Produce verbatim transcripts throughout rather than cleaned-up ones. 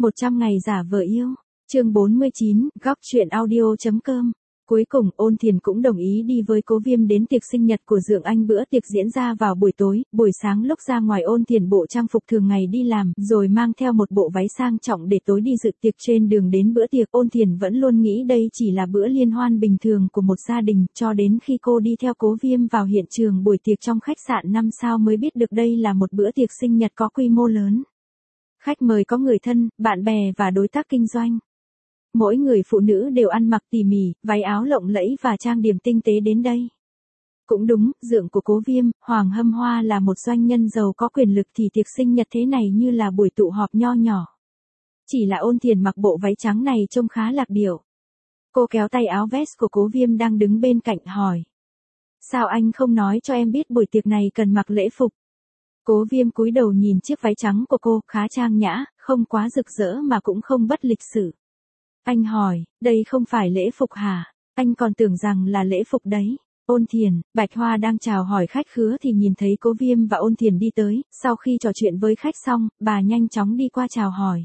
một trăm ngày giả vờ yêu. Chương bốn mươi chín, góc truyện audio chấm com. Cuối cùng, Ôn Thiền cũng đồng ý đi với Cố Viêm đến tiệc sinh nhật của Dượng Anh. Bữa tiệc diễn ra vào buổi tối, buổi sáng lúc ra ngoài Ôn Thiền bộ trang phục thường ngày đi làm, rồi mang theo một bộ váy sang trọng để tối đi dự tiệc. Trên đường đến bữa tiệc, Ôn Thiền vẫn luôn nghĩ đây chỉ là bữa liên hoan bình thường của một gia đình, cho đến khi cô đi theo Cố Viêm vào hiện trường buổi tiệc trong khách sạn năm sao mới biết được đây là một bữa tiệc sinh nhật có quy mô lớn. Khách mời có người thân, bạn bè và đối tác kinh doanh. Mỗi người phụ nữ đều ăn mặc tỉ mỉ, váy áo lộng lẫy và trang điểm tinh tế đến đây. Cũng đúng, dượng của Cố Viêm, Hoàng Hâm Hoa là một doanh nhân giàu có quyền lực thì tiệc sinh nhật thế này như là buổi tụ họp nho nhỏ. Chỉ là Ôn Thiền mặc bộ váy trắng này trông khá lạc điệu. Cô kéo tay áo vest của Cố Viêm đang đứng bên cạnh hỏi. Sao anh không nói cho em biết buổi tiệc này cần mặc lễ phục? Cố Viêm cúi đầu nhìn chiếc váy trắng của cô, khá trang nhã, không quá rực rỡ mà cũng không bất lịch sự. Anh hỏi, đây không phải lễ phục hả? Anh còn tưởng rằng là lễ phục đấy. Ôn Thiền, Bạch Hoa đang chào hỏi khách khứa thì nhìn thấy Cố Viêm và Ôn Thiền đi tới, sau khi trò chuyện với khách xong, bà nhanh chóng đi qua chào hỏi.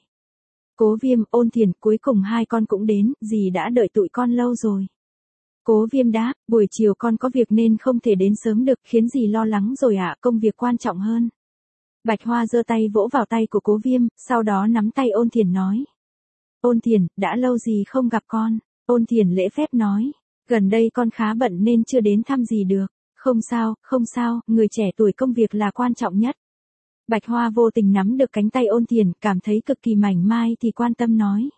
Cố Viêm, Ôn Thiền, cuối cùng hai con cũng đến, dì đã đợi tụi con lâu rồi. Cố Viêm đáp, buổi chiều con có việc nên không thể đến sớm được, khiến dì lo lắng rồi ạ, công việc quan trọng hơn. Bạch Hoa giơ tay vỗ vào tay của Cố Viêm, sau đó nắm tay Ôn Thiền nói. Ôn Thiền, đã lâu gì không gặp con. Ôn Thiền lễ phép nói, gần đây con khá bận nên chưa đến thăm dì được. Không sao, không sao, người trẻ tuổi công việc là quan trọng nhất. Bạch Hoa vô tình nắm được cánh tay Ôn Thiền, cảm thấy cực kỳ mảnh mai thì quan tâm nói.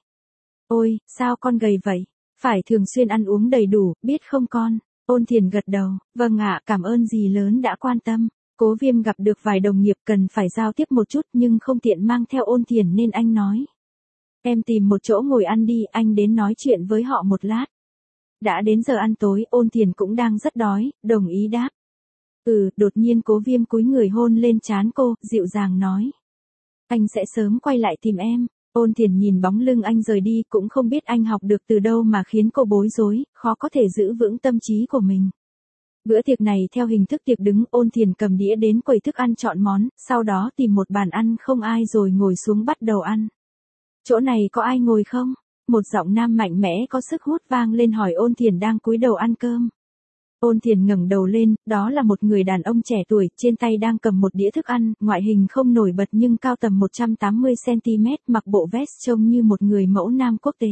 Ôi, sao con gầy vậy? Phải thường xuyên ăn uống đầy đủ, biết không con? Ôn Thiền gật đầu, vâng ạ, cảm ơn dì lớn đã quan tâm. Cố Viêm gặp được vài đồng nghiệp cần phải giao tiếp một chút nhưng không tiện mang theo Ôn Thiền nên anh nói. Em tìm một chỗ ngồi ăn đi, anh đến nói chuyện với họ một lát. Đã đến giờ ăn tối, Ôn Thiền cũng đang rất đói, đồng ý đáp. Ừ, đột nhiên Cố Viêm cúi người hôn lên trán cô, dịu dàng nói. Anh sẽ sớm quay lại tìm em. Ôn Thiền nhìn bóng lưng anh rời đi, cũng không biết anh học được từ đâu mà khiến cô bối rối, khó có thể giữ vững tâm trí của mình. Bữa tiệc này theo hình thức tiệc đứng, Ôn Thiền cầm đĩa đến quầy thức ăn chọn món, sau đó tìm một bàn ăn không ai rồi ngồi xuống bắt đầu ăn. Chỗ này có ai ngồi không? Một giọng nam mạnh mẽ có sức hút vang lên hỏi Ôn Thiền đang cúi đầu ăn cơm. Ôn Thiền ngẩng đầu lên, đó là một người đàn ông trẻ tuổi, trên tay đang cầm một đĩa thức ăn, ngoại hình không nổi bật nhưng cao tầm một trăm tám mươi xăng ti mét, mặc bộ vest trông như một người mẫu nam quốc tế.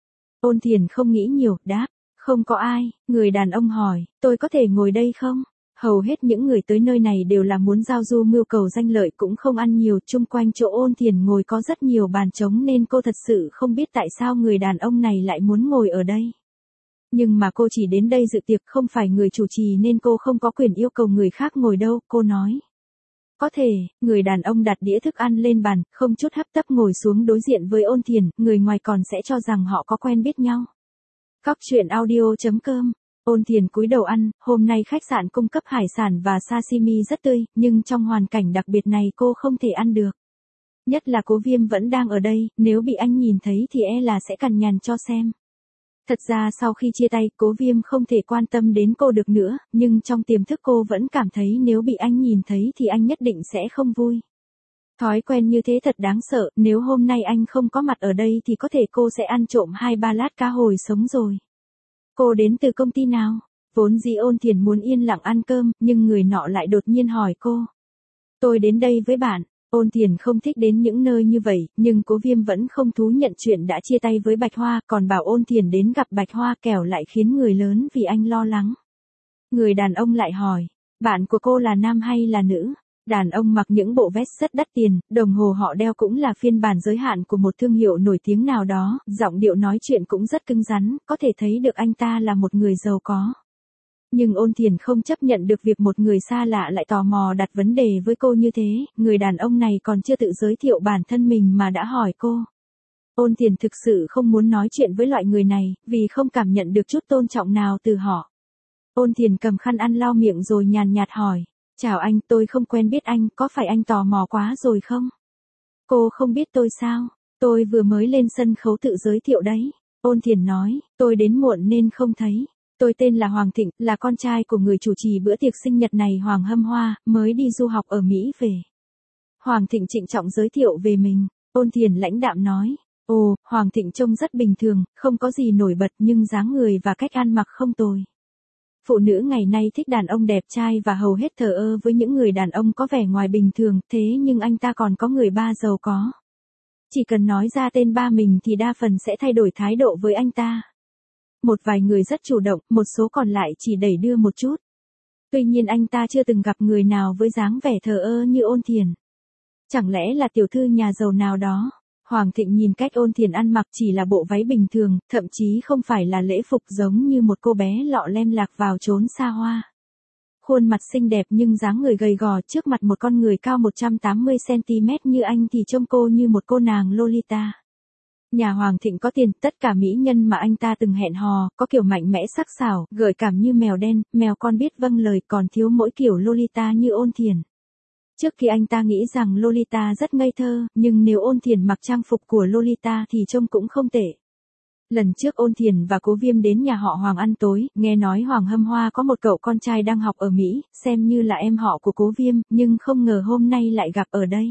Ôn Thiền không nghĩ nhiều, đáp, không có ai. Người đàn ông hỏi, tôi có thể ngồi đây không? Hầu hết những người tới nơi này đều là muốn giao du mưu cầu danh lợi, cũng không ăn nhiều, chung quanh chỗ Ôn Thiền ngồi có rất nhiều bàn trống nên cô thật sự không biết tại sao người đàn ông này lại muốn ngồi ở đây. Nhưng mà cô chỉ đến đây dự tiệc, không phải người chủ trì nên cô không có quyền yêu cầu người khác ngồi đâu, cô nói. Có thể. Người đàn ông đặt đĩa thức ăn lên bàn, không chút hấp tấp ngồi xuống đối diện với Ôn Thiền, người ngoài còn sẽ cho rằng họ có quen biết nhau. Góc truyện audio chấm com. Ôn Thiền cúi đầu ăn, hôm nay khách sạn cung cấp hải sản và sashimi rất tươi, nhưng trong hoàn cảnh đặc biệt này cô không thể ăn được. Nhất là Cố Viêm vẫn đang ở đây, nếu bị anh nhìn thấy thì e là sẽ cằn nhằn cho xem. Thật ra sau khi chia tay, Cố Viêm không thể quan tâm đến cô được nữa, nhưng trong tiềm thức cô vẫn cảm thấy nếu bị anh nhìn thấy thì anh nhất định sẽ không vui. Thói quen như thế thật đáng sợ, nếu hôm nay anh không có mặt ở đây thì có thể cô sẽ ăn trộm hai ba lát cá hồi sống rồi. Cô đến từ công ty nào? Vốn dĩ Ôn Thiền muốn yên lặng ăn cơm, nhưng người nọ lại đột nhiên hỏi cô. Tôi đến đây với bạn. Ôn Thiền không thích đến những nơi như vậy, nhưng Cố Viêm vẫn không thú nhận chuyện đã chia tay với Bạch Hoa, còn bảo Ôn Thiền đến gặp Bạch Hoa, kẻo lại khiến người lớn vì anh lo lắng. Người đàn ông lại hỏi, bạn của cô là nam hay là nữ? Đàn ông mặc những bộ vest rất đắt tiền, đồng hồ họ đeo cũng là phiên bản giới hạn của một thương hiệu nổi tiếng nào đó, giọng điệu nói chuyện cũng rất cứng rắn, có thể thấy được anh ta là một người giàu có. Nhưng Ôn Thiền không chấp nhận được việc một người xa lạ lại tò mò đặt vấn đề với cô như thế, người đàn ông này còn chưa tự giới thiệu bản thân mình mà đã hỏi cô. Ôn Thiền thực sự không muốn nói chuyện với loại người này, vì không cảm nhận được chút tôn trọng nào từ họ. Ôn Thiền cầm khăn ăn lau miệng rồi nhàn nhạt hỏi. Chào anh, tôi không quen biết anh, có phải anh tò mò quá rồi không? Cô không biết tôi sao? Tôi vừa mới lên sân khấu tự giới thiệu đấy. Ôn Thiền nói, tôi đến muộn nên không thấy. Tôi tên là Hoàng Thịnh, là con trai của người chủ trì bữa tiệc sinh nhật này Hoàng Hâm Hoa, mới đi du học ở Mỹ về. Hoàng Thịnh trịnh trọng giới thiệu về mình. Ôn Thiền lãnh đạm nói. Ồ, Hoàng Thịnh trông rất bình thường, không có gì nổi bật nhưng dáng người và cách ăn mặc không tồi. Phụ nữ ngày nay thích đàn ông đẹp trai và hầu hết thờ ơ với những người đàn ông có vẻ ngoài bình thường, thế nhưng anh ta còn có người ba giàu có. Chỉ cần nói ra tên ba mình thì đa phần sẽ thay đổi thái độ với anh ta. Một vài người rất chủ động, một số còn lại chỉ đẩy đưa một chút. Tuy nhiên anh ta chưa từng gặp người nào với dáng vẻ thờ ơ như Ôn Thiền. Chẳng lẽ là tiểu thư nhà giàu nào đó? Hoàng Thịnh nhìn cách Ôn Thiền ăn mặc chỉ là bộ váy bình thường, thậm chí không phải là lễ phục giống như một cô bé lọ lem lạc vào chốn xa hoa. Khuôn mặt xinh đẹp nhưng dáng người gầy gò trước mặt một con người cao một trăm tám mươi xăng ti mét như anh thì trông cô như một cô nàng Lolita. Nhà Hoàng Thịnh có tiền, tất cả mỹ nhân mà anh ta từng hẹn hò, có kiểu mạnh mẽ sắc sảo, gợi cảm như mèo đen, mèo con biết vâng lời, còn thiếu mỗi kiểu Lolita như Ôn Thiền. Trước khi anh ta nghĩ rằng Lolita rất ngây thơ, nhưng nếu Ôn Thiền mặc trang phục của Lolita thì trông cũng không tệ. Lần trước Ôn Thiền và Cố Viêm đến nhà họ Hoàng ăn tối, nghe nói Hoàng Hâm Hoa có một cậu con trai đang học ở Mỹ, xem như là em họ của Cố Viêm, nhưng không ngờ hôm nay lại gặp ở đây.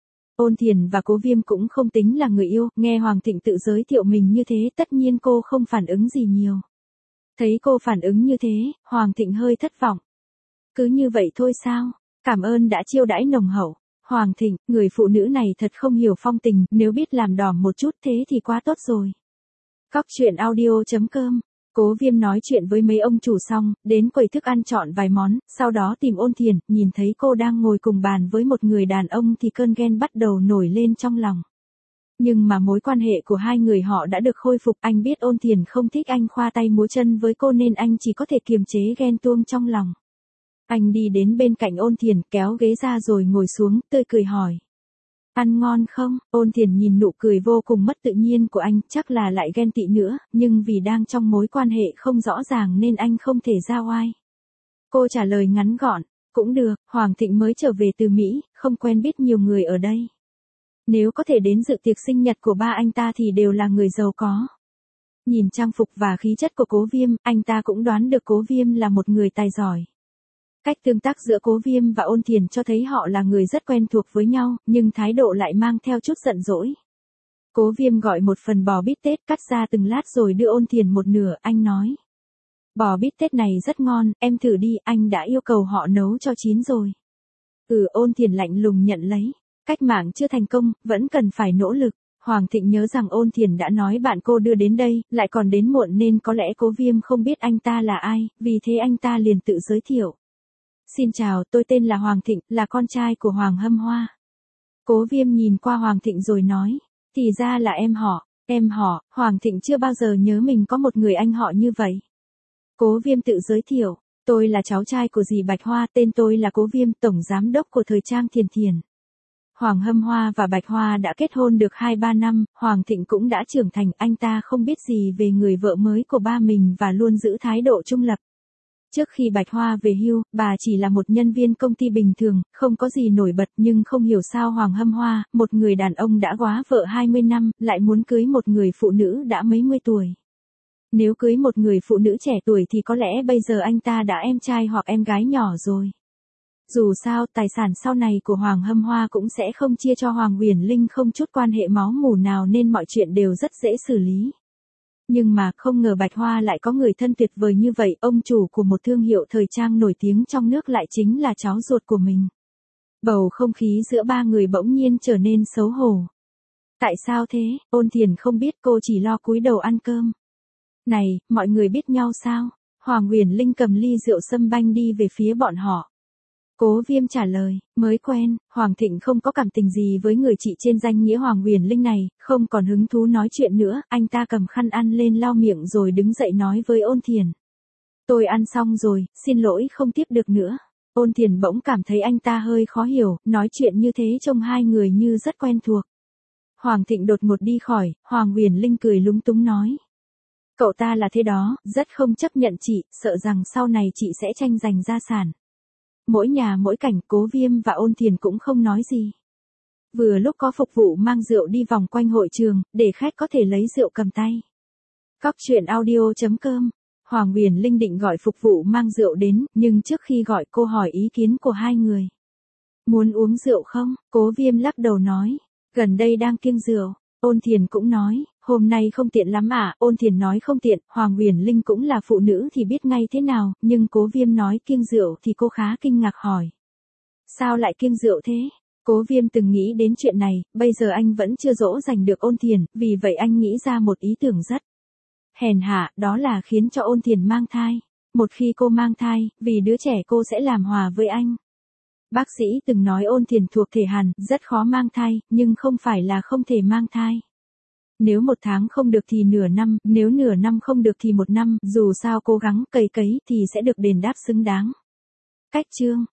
Ôn Thiền và Cố Viêm cũng không tính là người yêu, nghe Hoàng Thịnh tự giới thiệu mình như thế, tất nhiên cô không phản ứng gì nhiều. Thấy cô phản ứng như thế, Hoàng Thịnh hơi thất vọng. Cứ như vậy thôi sao? Cảm ơn đã chiêu đãi nồng hậu. Hoàng Thịnh, người phụ nữ này thật không hiểu phong tình, nếu biết làm đỏ một chút thế thì quá tốt rồi. Góc truyện audio chấm com. Cố Viêm nói chuyện với mấy ông chủ xong, đến quầy thức ăn chọn vài món, sau đó tìm Ôn Thiền, nhìn thấy cô đang ngồi cùng bàn với một người đàn ông thì cơn ghen bắt đầu nổi lên trong lòng. Nhưng mà mối quan hệ của hai người họ đã được khôi phục, anh biết Ôn Thiền không thích anh khoa tay múa chân với cô nên anh chỉ có thể kiềm chế ghen tuông trong lòng. Anh đi đến bên cạnh Ôn Thiền, kéo ghế ra rồi ngồi xuống, tươi cười hỏi. Ăn ngon không? Ôn Thiền nhìn nụ cười vô cùng mất tự nhiên của anh, chắc là lại ghen tị nữa, nhưng vì đang trong mối quan hệ không rõ ràng nên anh không thể ra oai. Cô trả lời ngắn gọn, cũng được, Hoàng Thịnh mới trở về từ Mỹ, không quen biết nhiều người ở đây. Nếu có thể đến dự tiệc sinh nhật của ba anh ta thì đều là người giàu có. Nhìn trang phục và khí chất của Cố Viêm, anh ta cũng đoán được Cố Viêm là một người tài giỏi. Cách tương tác giữa Cố Viêm và Ôn Thiền cho thấy họ là người rất quen thuộc với nhau, nhưng thái độ lại mang theo chút giận dỗi. Cố Viêm gọi một phần bò bít tết cắt ra từng lát rồi đưa Ôn Thiền một nửa, anh nói. Bò bít tết này rất ngon, em thử đi, anh đã yêu cầu họ nấu cho chín rồi. Ừ, Ôn Thiền lạnh lùng nhận lấy. Cách mạng chưa thành công, vẫn cần phải nỗ lực. Hoàng Thịnh nhớ rằng Ôn Thiền đã nói bạn cô đưa đến đây, lại còn đến muộn nên có lẽ Cố Viêm không biết anh ta là ai, vì thế anh ta liền tự giới thiệu. Xin chào, tôi tên là Hoàng Thịnh, là con trai của Hoàng Hâm Hoa. Cố Viêm nhìn qua Hoàng Thịnh rồi nói, thì ra là em họ, em họ, Hoàng Thịnh chưa bao giờ nhớ mình có một người anh họ như vậy. Cố Viêm tự giới thiệu, tôi là cháu trai của dì Bạch Hoa, tên tôi là Cố Viêm, tổng giám đốc của thời trang Thiền Thiền. Hoàng Hâm Hoa và Bạch Hoa đã kết hôn được hai ba năm, Hoàng Thịnh cũng đã trưởng thành, anh ta không biết gì về người vợ mới của ba mình và luôn giữ thái độ trung lập. Trước khi Bạch Hoa về hưu, bà chỉ là một nhân viên công ty bình thường, không có gì nổi bật nhưng không hiểu sao Hoàng Hâm Hoa, một người đàn ông đã góa vợ hai mươi năm, lại muốn cưới một người phụ nữ đã mấy mươi tuổi. Nếu cưới một người phụ nữ trẻ tuổi thì có lẽ bây giờ anh ta đã em trai hoặc em gái nhỏ rồi. Dù sao, tài sản sau này của Hoàng Hâm Hoa cũng sẽ không chia cho Hoàng Huyền Linh không chút quan hệ máu mủ nào nên mọi chuyện đều rất dễ xử lý. Nhưng mà không ngờ Bạch Hoa lại có người thân tuyệt vời như vậy, ông chủ của một thương hiệu thời trang nổi tiếng trong nước lại chính là cháu ruột của mình. Bầu không khí giữa ba người bỗng nhiên trở nên xấu hổ. Tại sao thế? Ôn Thiền không biết, cô chỉ lo cúi đầu ăn cơm. Này, mọi người biết nhau sao? Hoàng Huyền Linh cầm ly rượu sâm banh đi về phía bọn họ. Cố Viêm trả lời, mới quen, Hoàng Thịnh không có cảm tình gì với người chị trên danh nghĩa Hoàng Huyền Linh này, không còn hứng thú nói chuyện nữa, anh ta cầm khăn ăn lên lau miệng rồi đứng dậy nói với Ôn Thiền. Tôi ăn xong rồi, xin lỗi không tiếp được nữa. Ôn Thiền bỗng cảm thấy anh ta hơi khó hiểu, nói chuyện như thế trông hai người như rất quen thuộc. Hoàng Thịnh đột ngột đi khỏi, Hoàng Huyền Linh cười lúng túng nói. Cậu ta là thế đó, rất không chấp nhận chị, sợ rằng sau này chị sẽ tranh giành gia sản. Mỗi nhà mỗi cảnh, Cố Viêm và Ôn Thiền cũng không nói gì. Vừa lúc có phục vụ mang rượu đi vòng quanh hội trường, để khách có thể lấy rượu cầm tay. Góc truyện audio chấm com. Hoàng Huyền Linh định gọi phục vụ mang rượu đến, nhưng trước khi gọi cô hỏi ý kiến của hai người. Muốn uống rượu không? Cố Viêm lắc đầu nói. Gần đây đang kiêng rượu. Ôn Thiền cũng nói, hôm nay không tiện lắm à, Ôn Thiền nói không tiện, Hoàng Uyển Linh cũng là phụ nữ thì biết ngay thế nào, nhưng Cố Viêm nói kiêng rượu thì cô khá kinh ngạc hỏi. Sao lại kiêng rượu thế? Cố Viêm từng nghĩ đến chuyện này, bây giờ anh vẫn chưa dỗ dành được Ôn Thiền, vì vậy anh nghĩ ra một ý tưởng rất hèn hạ, đó là khiến cho Ôn Thiền mang thai. Một khi cô mang thai, vì đứa trẻ cô sẽ làm hòa với anh. Bác sĩ từng nói Ôn Thiền thuộc thể hàn, rất khó mang thai, nhưng không phải là không thể mang thai. Nếu một tháng không được thì nửa năm, nếu nửa năm không được thì một năm, dù sao cố gắng cày cấy thì sẽ được đền đáp xứng đáng. Cách chương